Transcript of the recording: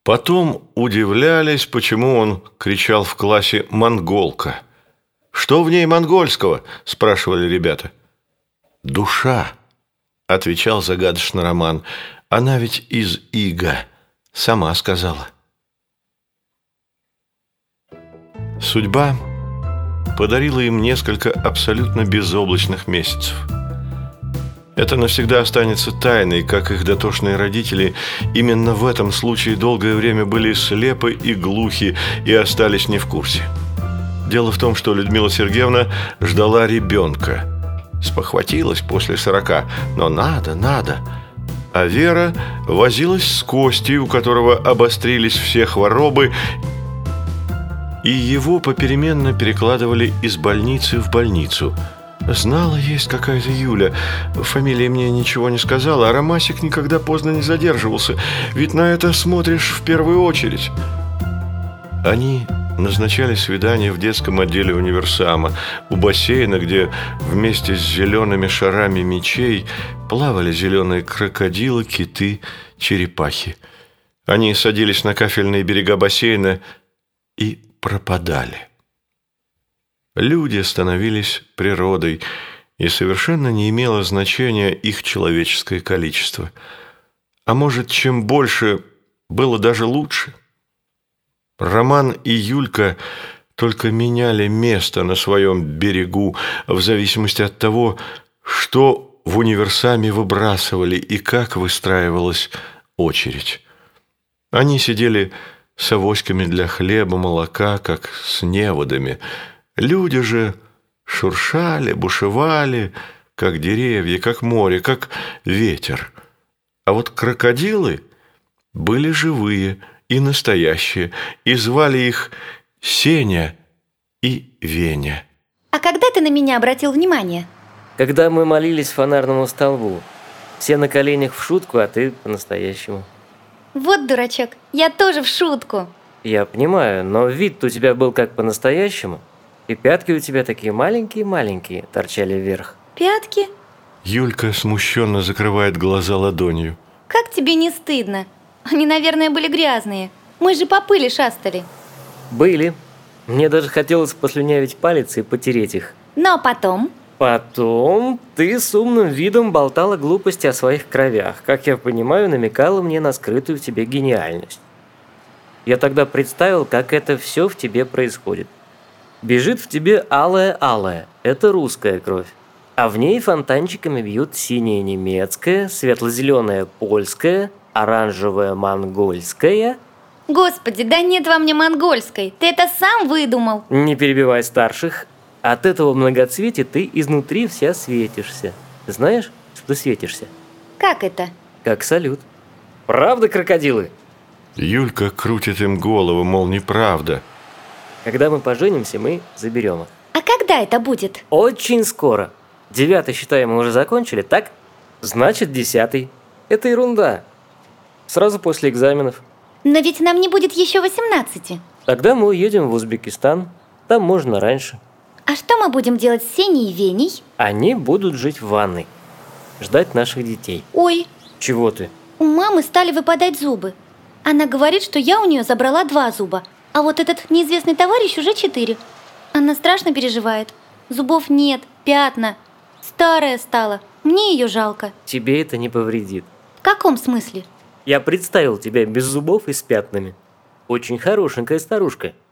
Потом удивлялись, почему он кричал в классе «монголка». «Что в ней монгольского?» – спрашивали ребята. «Душа», – отвечал загадочно Роман. «Она ведь из ига, сама сказала». Судьба подарила им несколько абсолютно безоблачных месяцев. Это навсегда останется тайной, как их дотошные родители именно в этом случае долгое время были слепы и глухи и остались не в курсе. Дело в том, что Людмила Сергеевна ждала ребенка. Спохватилась после 40, но надо. А Вера возилась с Костей, у которого обострились все хворобы, и его попеременно перекладывали из больницы в больницу. Знала, есть какая-то Юля. Фамилия мне ничего не сказала, а Ромасик никогда поздно не задерживался. Ведь на это смотришь в первую очередь. Они назначали свидание в детском отделе универсама, у бассейна, где вместе с зелеными шарами мечей плавали зеленые крокодилы, киты, черепахи. Они садились на кафельные берега бассейна и пропадали. Люди становились природой, и совершенно не имело значения их человеческое количество. А может, чем больше, было даже лучше. Роман и Юлька только меняли место на своем берегу в зависимости от того, что в универсаме выбрасывали и как выстраивалась очередь. Они сидели с авоськами для хлеба, молока, как с неводами. Люди же шуршали, бушевали, как деревья, как море, как ветер. А вот крокодилы были живые и настоящие, и звали их Сеня и Веня. А когда ты на меня обратил внимание? Когда мы молились фонарному столбу. Все на коленях в шутку, а ты по-настоящему. Вот дурачок, я тоже в шутку. Я понимаю, но вид у тебя был как по-настоящему. И пятки у тебя такие маленькие-маленькие торчали вверх. Пятки? Юлька смущенно закрывает глаза ладонью. Как тебе не стыдно? Они, наверное, были грязные. Мы же по пыли шастали. Были. Мне даже хотелось послюнявить палец и потереть их. Но потом... Потом ты с умным видом болтала глупости о своих кровях. Как я понимаю, намекала мне на скрытую в тебе гениальность. Я тогда представил, как это все в тебе происходит. Бежит в тебе алая-алая. Это русская кровь. А в ней фонтанчиками бьют синяя немецкая, светло-зеленая польская, оранжевая монгольская. Господи, да нет во мне монгольской. Ты это сам выдумал. Не перебивай старших. От этого многоцветия ты изнутри вся светишься. Знаешь, что светишься? Как это? Как салют. Правда, крокодилы? Юлька крутит им голову, мол, неправда. Когда мы поженимся, мы заберем их. А когда это будет? Очень скоро. 9-й, считаем, мы уже закончили, так? Значит, 10-й. Это ерунда. Сразу после экзаменов. Но ведь нам не будет еще 18. Тогда мы уедем в Узбекистан. Там можно раньше. А что мы будем делать с Сеней и Веней? Они будут жить в ванной. Ждать наших детей. Ой. Чего ты? У мамы стали выпадать зубы. Она говорит, что я у нее забрала 2 зуба. А вот этот неизвестный товарищ уже 4. Она страшно переживает. Зубов нет, пятна. Старая стала. Мне ее жалко. Тебе это не повредит. В каком смысле? Я представил тебя без зубов и с пятнами. Очень хорошенькая старушка.